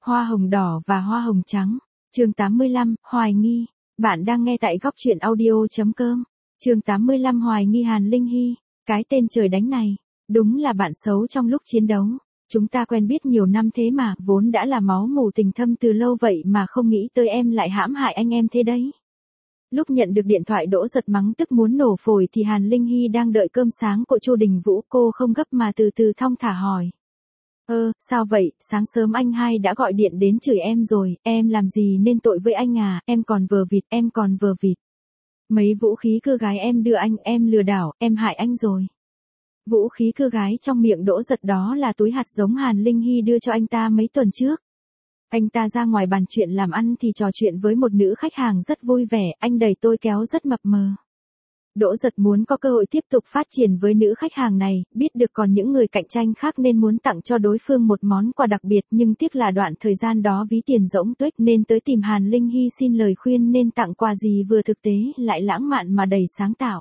Hoa hồng đỏ và hoa hồng trắng. Chương 85, hoài nghi. Bạn đang nghe tại góc truyện audio.com. Chương 85 hoài nghi Hàn Linh Hy. Cái tên trời đánh này. Đúng là bạn xấu trong lúc chiến đấu. Chúng ta quen biết nhiều năm thế mà, vốn đã là máu mủ tình thâm từ lâu vậy mà không nghĩ tới em lại hãm hại anh em thế đấy. Lúc nhận được điện thoại Đỗ Giật mắng tức muốn nổ phổi thì Hàn Linh Hy đang đợi cơm sáng của Chu Đình Vũ, cô không gấp mà từ từ thong thả hỏi. Sao vậy, sáng sớm anh hai đã gọi điện đến chửi em rồi, em làm gì nên tội với anh à, em còn vờ vịt. Mấy vũ khí cưa gái em đưa anh, em lừa đảo, em hại anh rồi. Vũ khí cưa gái trong miệng Đỗ Giật đó là túi hạt giống Hàn Linh Hy đưa cho anh ta mấy tuần trước. Anh ta ra ngoài bàn chuyện làm ăn thì trò chuyện với một nữ khách hàng rất vui vẻ, anh đẩy tôi kéo rất mập mờ. Đỗ Giật muốn có cơ hội tiếp tục phát triển với nữ khách hàng này, biết được còn những người cạnh tranh khác nên muốn tặng cho đối phương một món quà đặc biệt, nhưng tiếc là đoạn thời gian đó ví tiền rỗng tuếch nên tới tìm Hàn Linh Hy xin lời khuyên nên tặng quà gì vừa thực tế lại lãng mạn mà đầy sáng tạo.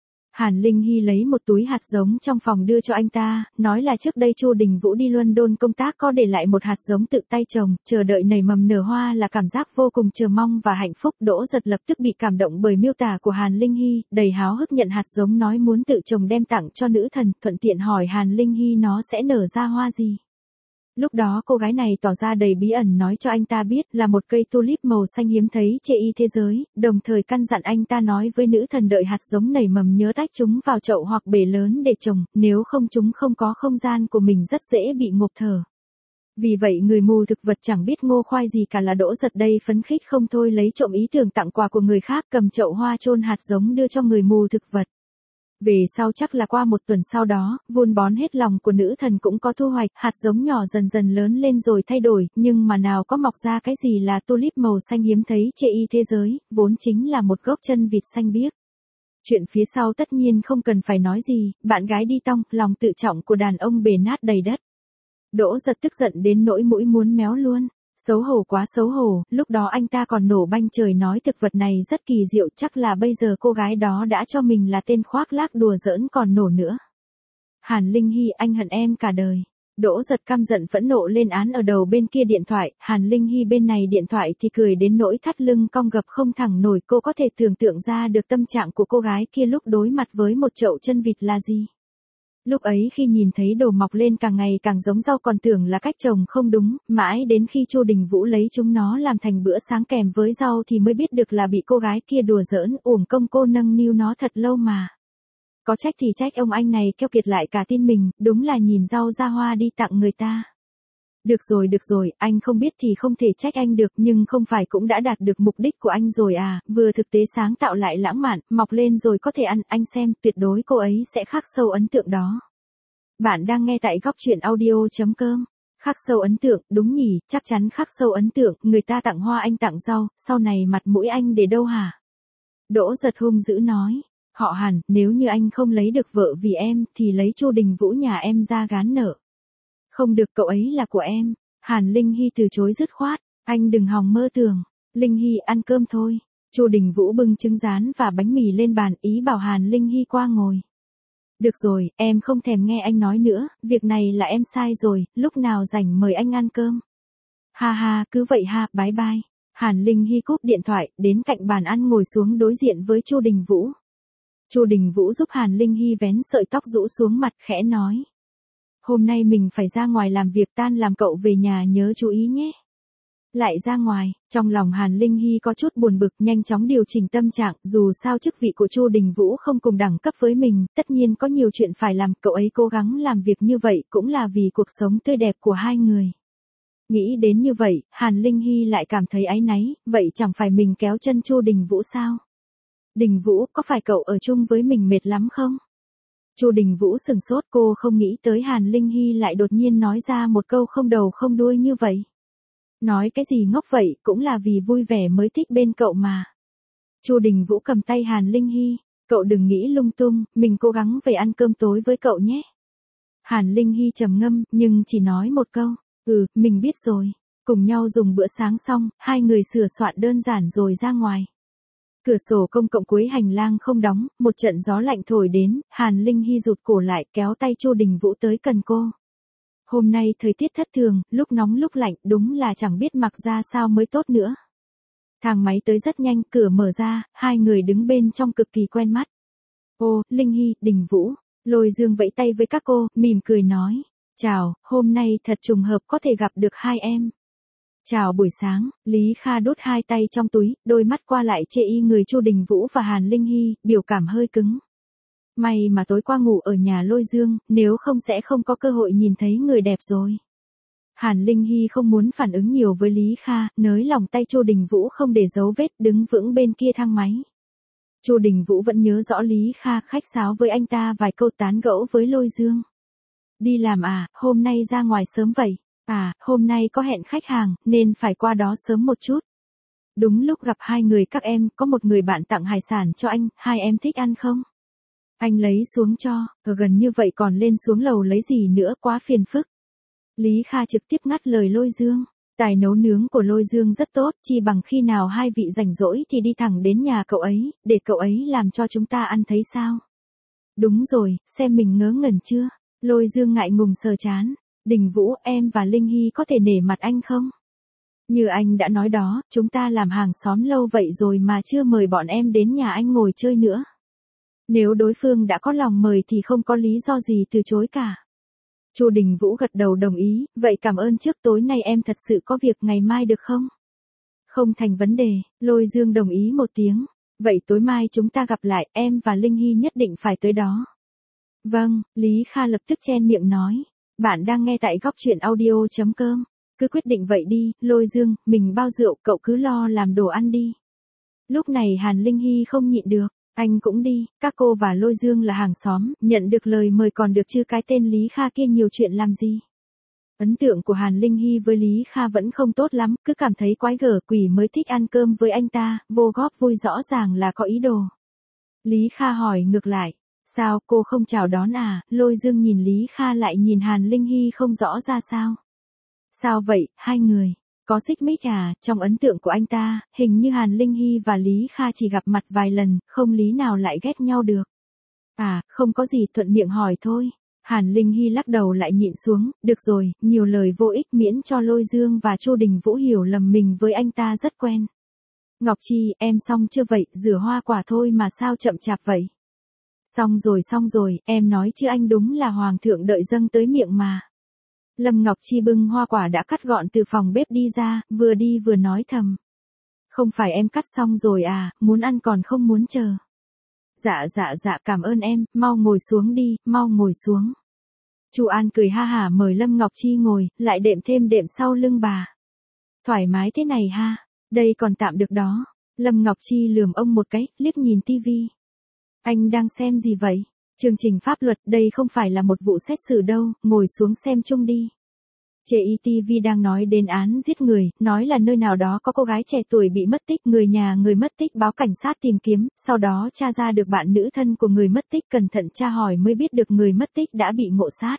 Hàn Linh Hy lấy một túi hạt giống trong phòng đưa cho anh ta, nói là trước đây Chu Đình Vũ đi London công tác có để lại một hạt giống tự tay trồng, chờ đợi nảy mầm nở hoa là cảm giác vô cùng chờ mong và hạnh phúc. Đỗ Giật lập tức bị cảm động bởi miêu tả của Hàn Linh Hy, đầy háo hức nhận hạt giống nói muốn tự trồng đem tặng cho nữ thần, thuận tiện hỏi Hàn Linh Hy nó sẽ nở ra hoa gì. Lúc đó cô gái này tỏ ra đầy bí ẩn nói cho anh ta biết là một cây tulip màu xanh hiếm thấy chê y thế giới, đồng thời căn dặn anh ta nói với nữ thần đợi hạt giống nảy mầm nhớ tách chúng vào chậu hoặc bể lớn để trồng, nếu không chúng không có không gian của mình rất dễ bị ngộp thở. Vì vậy người mù thực vật chẳng biết ngô khoai gì cả là Đỗ Giật đây phấn khích không thôi lấy trộm ý tưởng tặng quà của người khác, cầm chậu hoa chôn hạt giống đưa cho người mù thực vật. Về sau chắc là qua một tuần sau đó, vun bón hết lòng của nữ thần cũng có thu hoạch, hạt giống nhỏ dần dần lớn lên rồi thay đổi, nhưng mà nào có mọc ra cái gì là tulip màu xanh hiếm thấy chê y thế giới, vốn chính là một gốc chân vịt xanh biếc. Chuyện phía sau tất nhiên không cần phải nói gì, bạn gái đi tong, lòng tự trọng của đàn ông bể nát đầy đất. Đỗ Giật tức giận đến nỗi mũi muốn méo luôn. Xấu hổ quá xấu hổ, lúc đó anh ta còn nổ banh trời nói thực vật này rất kỳ diệu, chắc là bây giờ cô gái đó đã cho mình là tên khoác lác đùa giỡn còn nổ nữa. Hàn Linh Hy, anh hận em cả đời. Đỗ Giật căm giận phẫn nộ lên án ở đầu bên kia điện thoại, Hàn Linh Hy bên này điện thoại thì cười đến nỗi thắt lưng cong gập không thẳng nổi. Cô có thể tưởng tượng ra được tâm trạng của cô gái kia lúc đối mặt với một chậu chân vịt là gì. Lúc ấy khi nhìn thấy đồ mọc lên càng ngày càng giống rau còn tưởng là cách trồng không đúng, mãi đến khi Chu Đình Vũ lấy chúng nó làm thành bữa sáng kèm với rau thì mới biết được là bị cô gái kia đùa giỡn, uổng công cô nâng niu nó thật lâu mà. Có trách thì trách ông anh này keo kiệt lại cả tin mình, đúng là nhìn rau ra hoa đi tặng người ta. Được rồi, anh không biết thì không thể trách anh được, nhưng không phải cũng đã đạt được mục đích của anh rồi à, vừa thực tế sáng tạo lại lãng mạn, mọc lên rồi có thể ăn, anh xem, tuyệt đối cô ấy sẽ khắc sâu ấn tượng đó. Bạn đang nghe tại góc truyện audio.com. Khắc sâu ấn tượng, đúng nhỉ, chắc chắn khắc sâu ấn tượng, người ta tặng hoa anh tặng rau, sau này mặt mũi anh để đâu hả? Đỗ Giật hung dữ nói, họ Hàn, nếu như anh không lấy được vợ vì em, thì lấy Chu Đình Vũ nhà em ra gán nợ. Không được, cậu ấy là của em. Hàn Linh Hy từ chối dứt khoát, anh đừng hòng mơ tưởng. Linh Hy ăn cơm thôi. Chu Đình Vũ bưng trứng rán và bánh mì lên bàn, ý bảo Hàn Linh Hy qua ngồi. Được rồi, em không thèm nghe anh nói nữa, việc này là em sai rồi, lúc nào rảnh mời anh ăn cơm. Ha ha, cứ vậy ha, bye bye. Hàn Linh Hy cúp điện thoại, đến cạnh bàn ăn ngồi xuống đối diện với Chu Đình Vũ. Chu Đình Vũ giúp Hàn Linh Hy vén sợi tóc rũ xuống mặt khẽ nói. Hôm nay mình phải ra ngoài làm việc, tan làm cậu về nhà nhớ chú ý nhé. Lại ra ngoài, trong lòng Hàn Linh Hy có chút buồn bực, nhanh chóng điều chỉnh tâm trạng, dù sao chức vị của Chu Đình Vũ không cùng đẳng cấp với mình, tất nhiên có nhiều chuyện phải làm, cậu ấy cố gắng làm việc như vậy cũng là vì cuộc sống tươi đẹp của hai người. Nghĩ đến như vậy, Hàn Linh Hy lại cảm thấy áy náy, vậy chẳng phải mình kéo chân Chu Đình Vũ sao? Đình Vũ, có phải cậu ở chung với mình mệt lắm không? Chu Đình Vũ sừng sốt, cô không nghĩ tới Hàn Linh Hy lại đột nhiên nói ra một câu không đầu không đuôi như vậy. Nói cái gì ngốc vậy, cũng là vì vui vẻ mới thích bên cậu mà. Chu Đình Vũ cầm tay Hàn Linh Hy, cậu đừng nghĩ lung tung, mình cố gắng về ăn cơm tối với cậu nhé. Hàn Linh Hy trầm ngâm, nhưng chỉ nói một câu, mình biết rồi. Cùng nhau dùng bữa sáng xong, hai người sửa soạn đơn giản rồi ra ngoài. Cửa sổ công cộng cuối hành lang không đóng, một trận gió lạnh thổi đến, Hàn Linh Hy rụt cổ lại kéo tay Chu Đình Vũ tới gần cô. Hôm nay thời tiết thất thường, lúc nóng lúc lạnh, đúng là chẳng biết mặc ra sao mới tốt nữa. Thang máy tới rất nhanh, cửa mở ra, hai người đứng bên trong cực kỳ quen mắt. Ô, Linh Hy, Đình Vũ. Lôi Dương vẫy tay với các cô, mỉm cười nói. Chào, hôm nay thật trùng hợp có thể gặp được hai em. Chào buổi sáng, Lý Kha đút hai tay trong túi, đôi mắt qua lại chê y người Chu Đình Vũ và Hàn Linh Hy, biểu cảm hơi cứng. May mà tối qua ngủ ở nhà Lôi Dương, nếu không sẽ không có cơ hội nhìn thấy người đẹp rồi. Hàn Linh Hy không muốn phản ứng nhiều với Lý Kha, nới lòng tay Chu Đình Vũ không để dấu vết, đứng vững bên kia thang máy. Chu Đình Vũ vẫn nhớ rõ Lý Kha khách sáo với anh ta vài câu tán gẫu với Lôi Dương. Đi làm à, hôm nay ra ngoài sớm vậy. À, hôm nay có hẹn khách hàng, nên phải qua đó sớm một chút. Đúng lúc gặp hai người các em, có một người bạn tặng hải sản cho anh, hai em thích ăn không? Anh lấy xuống cho, ở gần như vậy còn lên xuống lầu lấy gì nữa, quá phiền phức. Lý Kha trực tiếp ngắt lời Lôi Dương. Tài nấu nướng của Lôi Dương rất tốt, chi bằng khi nào hai vị rảnh rỗi thì đi thẳng đến nhà cậu ấy, để cậu ấy làm cho chúng ta ăn thấy sao? Đúng rồi, xem mình ngớ ngẩn chưa? Lôi Dương ngại ngùng sờ chán. Đình Vũ, em và Linh Hy có thể nể mặt anh không? Như anh đã nói đó, chúng ta làm hàng xóm lâu vậy rồi mà chưa mời bọn em đến nhà anh ngồi chơi nữa. Nếu đối phương đã có lòng mời thì không có lý do gì từ chối cả. Chu Đình Vũ gật đầu đồng ý, vậy cảm ơn trước, tối nay em thật sự có việc, ngày mai được không? Không thành vấn đề, Lôi Dương đồng ý một tiếng. Vậy tối mai chúng ta gặp lại, em và Linh Hy nhất định phải tới đó. Vâng, Lý Kha lập tức chen miệng nói. Bạn đang nghe tại góc truyện audio.com. Cứ quyết định vậy đi, Lôi Dương, mình bao rượu, cậu cứ lo làm đồ ăn đi. Lúc này Hàn Linh Hy không nhịn được. Anh cũng đi, các cô và Lôi Dương là hàng xóm, nhận được lời mời còn được chứ cái tên Lý Kha kia nhiều chuyện làm gì. Ấn tượng của Hàn Linh Hy với Lý Kha vẫn không tốt lắm, cứ cảm thấy quái gở quỷ mới thích ăn cơm với anh ta, vô góp vui rõ ràng là có ý đồ. Lý Kha hỏi ngược lại, sao cô không chào đón à? Lôi Dương nhìn Lý Kha lại nhìn Hàn Linh Hy không rõ ra sao. Sao vậy, hai người có xích mích à? Trong ấn tượng của anh ta, hình như Hàn Linh Hy và Lý Kha chỉ gặp mặt vài lần, không lý nào lại ghét nhau được. À, không có gì, thuận miệng hỏi thôi. Hàn Linh Hy lắc đầu lại nhịn xuống, được rồi, nhiều lời vô ích miễn cho Lôi Dương và Chu Đình Vũ hiểu lầm mình với anh ta rất quen. Ngọc Chi, em xong chưa vậy, rửa hoa quả thôi mà sao chậm chạp vậy? Xong rồi, em nói chứ anh đúng là hoàng thượng đợi dâng tới miệng mà. Lâm Ngọc Chi bưng hoa quả đã cắt gọn từ phòng bếp đi ra, vừa đi vừa nói thầm. Không phải em cắt xong rồi à, muốn ăn còn không muốn chờ. Dạ, cảm ơn em, mau ngồi xuống đi, mau ngồi xuống. Chu An cười ha hả mời Lâm Ngọc Chi ngồi, lại đệm thêm đệm sau lưng bà. Thoải mái thế này ha, đây còn tạm được đó. Lâm Ngọc Chi lườm ông một cái, liếc nhìn tivi. Anh đang xem gì vậy? Chương trình pháp luật, đây không phải là một vụ xét xử đâu, ngồi xuống xem chung đi. JETV đang nói đến án giết người, nói là nơi nào đó có cô gái trẻ tuổi bị mất tích, người nhà người mất tích báo cảnh sát tìm kiếm, sau đó tra ra được bạn nữ thân của người mất tích, cẩn thận tra hỏi mới biết được người mất tích đã bị ngộ sát.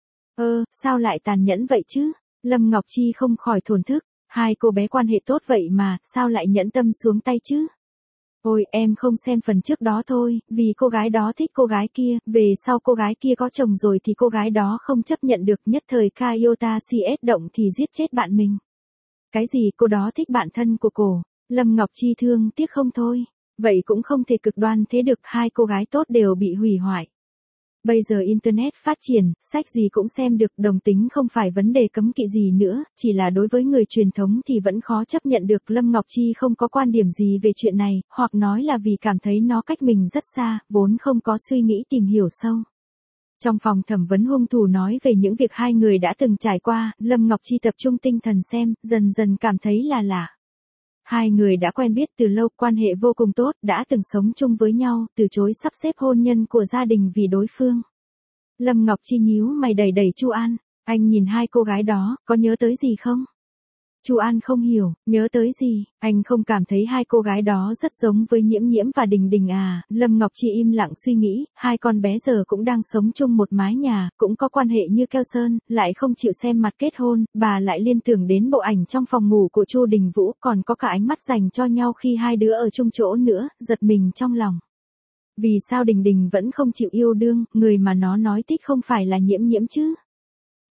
Sao lại tàn nhẫn vậy chứ? Lâm Ngọc Chi không khỏi thổn thức, hai cô bé quan hệ tốt vậy mà, sao lại nhẫn tâm xuống tay chứ? Ôi, em không xem phần trước đó thôi, vì cô gái đó thích cô gái kia, về sau cô gái kia có chồng rồi thì cô gái đó không chấp nhận được, nhất thời Kayota CS động thì giết chết bạn mình. Cái gì cô đó thích bạn thân của cô? Lâm Ngọc Chi thương tiếc không thôi. Vậy cũng không thể cực đoan thế được, hai cô gái tốt đều bị hủy hoại. Bây giờ Internet phát triển, sách gì cũng xem được, đồng tính không phải vấn đề cấm kỵ gì nữa, chỉ là đối với người truyền thống thì vẫn khó chấp nhận được. Lâm Ngọc Chi không có quan điểm gì về chuyện này, hoặc nói là vì cảm thấy nó cách mình rất xa, vốn không có suy nghĩ tìm hiểu sâu. Trong phòng thẩm vấn hung thủ nói về những việc hai người đã từng trải qua, Lâm Ngọc Chi tập trung tinh thần xem, dần dần cảm thấy là lạ. Hai người đã quen biết từ lâu, quan hệ vô cùng tốt, đã từng sống chung với nhau, từ chối sắp xếp hôn nhân của gia đình vì đối phương. Lâm Ngọc Chi nhíu mày đẩy Chu An, anh nhìn hai cô gái đó, có nhớ tới gì không? Chu An không hiểu, nhớ tới gì, anh không cảm thấy hai cô gái đó rất giống với Nhiễm Nhiễm và Đình Đình à? Lâm Ngọc Chi im lặng suy nghĩ, hai con bé giờ cũng đang sống chung một mái nhà, cũng có quan hệ như keo sơn, lại không chịu xem mặt kết hôn, bà lại liên tưởng đến bộ ảnh trong phòng ngủ của Chu Đình Vũ, còn có cả ánh mắt dành cho nhau khi hai đứa ở chung chỗ nữa, giật mình trong lòng. Vì sao Đình Đình vẫn không chịu yêu đương, người mà nó nói thích không phải là Nhiễm Nhiễm chứ?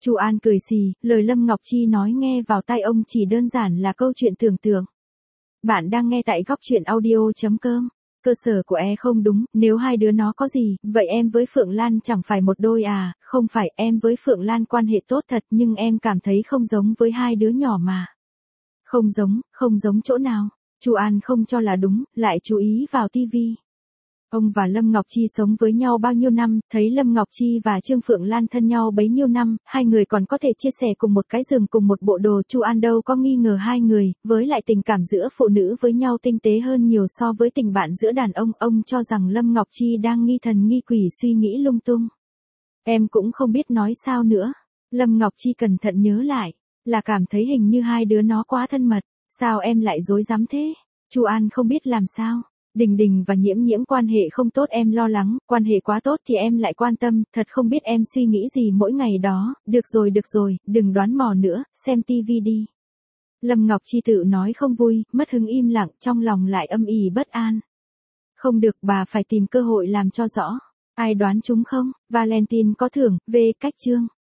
Chu An cười xì, lời Lâm Ngọc Chi nói nghe vào tai ông chỉ đơn giản là câu chuyện tưởng tượng. Bạn đang nghe tại góc chuyện audio.com. Cơ sở của không đúng, nếu hai đứa nó có gì, vậy em với Phượng Lan chẳng phải một đôi à, không phải, em với Phượng Lan quan hệ tốt thật nhưng em cảm thấy không giống với hai đứa nhỏ mà. Không giống chỗ nào? Chu An không cho là đúng, lại chú ý vào tivi. Ông và Lâm Ngọc Chi sống với nhau bao nhiêu năm, thấy Lâm Ngọc Chi và Trương Phượng Lan thân nhau bấy nhiêu năm, hai người còn có thể chia sẻ cùng một cái giường cùng một bộ đồ. Chu An đâu có nghi ngờ hai người, với lại tình cảm giữa phụ nữ với nhau tinh tế hơn nhiều so với tình bạn giữa đàn ông cho rằng Lâm Ngọc Chi đang nghi thần nghi quỷ suy nghĩ lung tung. Em cũng không biết nói sao nữa. Lâm Ngọc Chi cẩn thận nhớ lại, là cảm thấy hình như hai đứa nó quá thân mật, sao em lại dối dám thế? Chu An không biết làm sao. Đình Đình và Nhiễm Nhiễm quan hệ không tốt em lo lắng, quan hệ quá tốt thì em lại quan tâm, thật không biết em suy nghĩ gì mỗi ngày đó, được rồi, đừng đoán mò nữa, xem tivi đi. Lâm Ngọc Chi tự nói không vui, mất hứng im lặng, trong lòng lại âm ỉ bất an. Không được, bà phải tìm cơ hội làm cho rõ. Ai đoán chúng không? Valentine có thưởng, về cách chương.